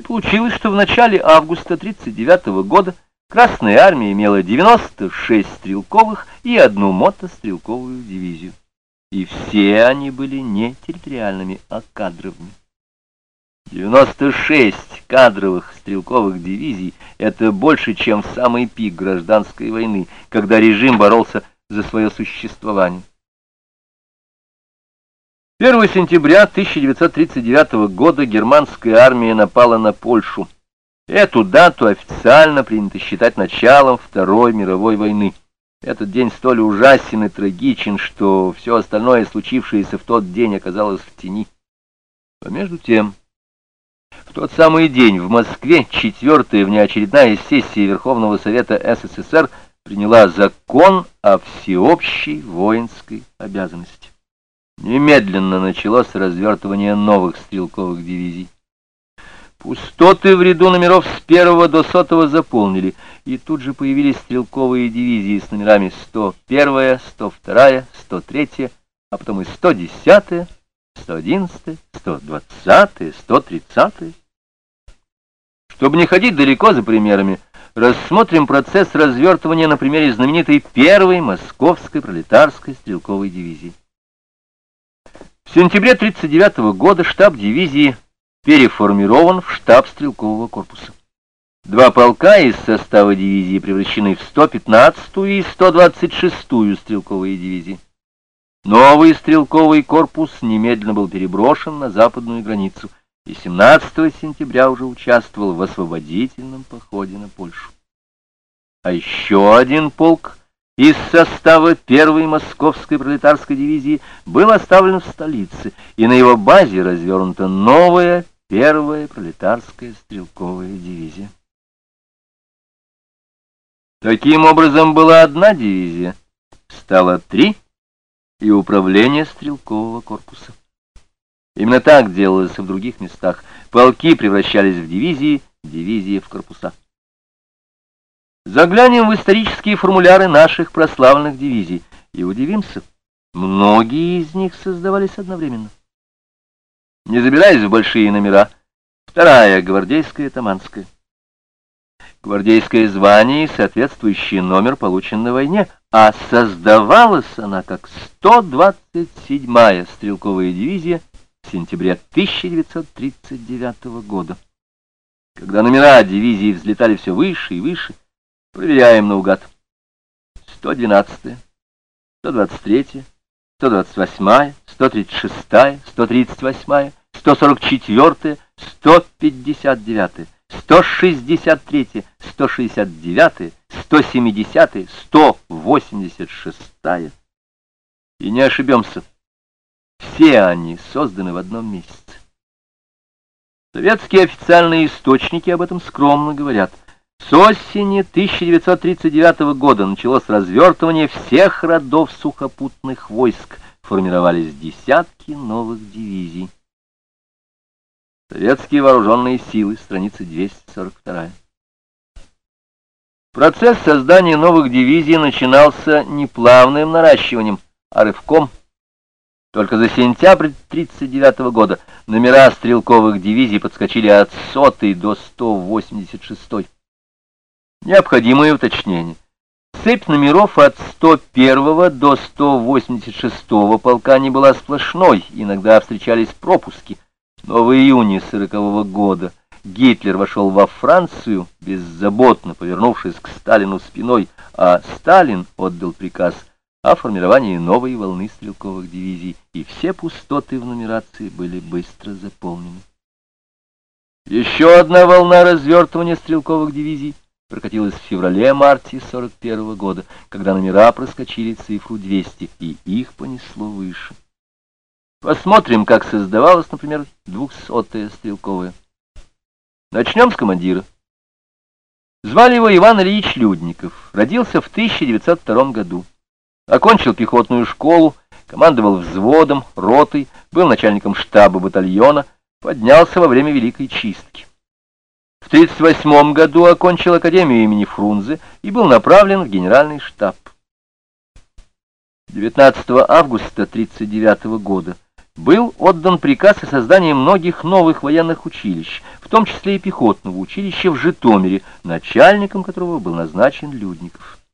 получилось, что в начале августа 1939 года Красная Армия имела 96 стрелковых и одну мотострелковую дивизию. И все они были не территориальными, а кадровыми. 96 кадровых стрелковых дивизий — это больше, чем в самый пик гражданской войны, когда режим боролся за свое существование. 1 сентября 1939 года германская армия напала на Польшу. Эту дату официально принято считать началом Второй мировой войны. Этот день столь ужасен и трагичен, что все остальное, случившееся в тот день, оказалось в тени. А между тем, в тот самый день в Москве 4-я внеочередная сессия Верховного Совета СССР приняла закон о всеобщей воинской обязанности. Немедленно началось развертывание новых стрелковых дивизий. Пустоты в ряду номеров с 1 до 100 заполнили, и тут же появились стрелковые дивизии с номерами 101, 102, 103, а потом и 110, 111, 120, 130. Чтобы не ходить далеко за примерами, рассмотрим процесс развертывания на примере знаменитой первой Московской пролетарской стрелковой дивизии. В сентябре 1939 года штаб дивизии переформирован в штаб стрелкового корпуса. Два полка из состава дивизии превращены в 115-ю и 126-ю стрелковые дивизии. Новый стрелковый корпус немедленно был переброшен на западную границу и 17 сентября уже участвовал в освободительном походе на Польшу. А еще один полк из состава первой Московской пролетарской дивизии был оставлен в столице, и на его базе развернута новая первая пролетарская стрелковая дивизия. Таким образом, была одна дивизия, стало 3, и управление стрелкового корпуса. Именно так делалось и в других местах. Полки превращались в дивизии, дивизии в корпуса. Заглянем в исторические формуляры наших прославленных дивизий и удивимся. Многие из них создавались одновременно. Не забираясь в большие номера, 2-я гвардейская Таманская. Гвардейское звание и соответствующий номер получен на войне, а создавалась она как 127-я стрелковая дивизия в сентябре 1939 года. Когда номера дивизии взлетали все выше и выше, проверяем наугад. 112-я, 123-я, 128-я, 136-я, 138-я, 144-я, 159-я, 163-я, 169-я, 170-я, 186-я. И не ошибемся, все они созданы в одном месяце. Советские официальные источники об этом скромно говорят. С осени 1939 года началось развертывание всех родов сухопутных войск, формировались десятки новых дивизий. Советские вооруженные силы, страница 242. Процесс создания новых дивизий начинался не плавным наращиванием, а рывком. Только за сентябрь 1939 года номера стрелковых дивизий подскочили от 100-й до 186-й. Необходимое уточнение. Цепь номеров от 101 до 186 полка не была сплошной, иногда встречались пропуски. Но в июне 1940 года Гитлер вошел во Францию, беззаботно повернувшись к Сталину спиной, а Сталин отдал приказ о формировании новой волны стрелковых дивизий, и все пустоты в нумерации были быстро заполнены. Еще одна волна развертывания стрелковых дивизий прокатилась в феврале-марте 1941 года, когда номера проскочили цифру 200, и их понесло выше. Посмотрим, как создавалась, например, 200-я стрелковая. Начнем с командира. Звали его Иван Ильич Людников, родился в 1902 году. Окончил пехотную школу, командовал взводом, ротой, был начальником штаба батальона, поднялся во время Великой Чистки. В 1938 году окончил Академию имени Фрунзе и был направлен в генеральный штаб. 19 августа 1939 года был отдан приказ о создании многих новых военных училищ, в том числе и пехотного училища в Житомире, начальником которого был назначен Людников.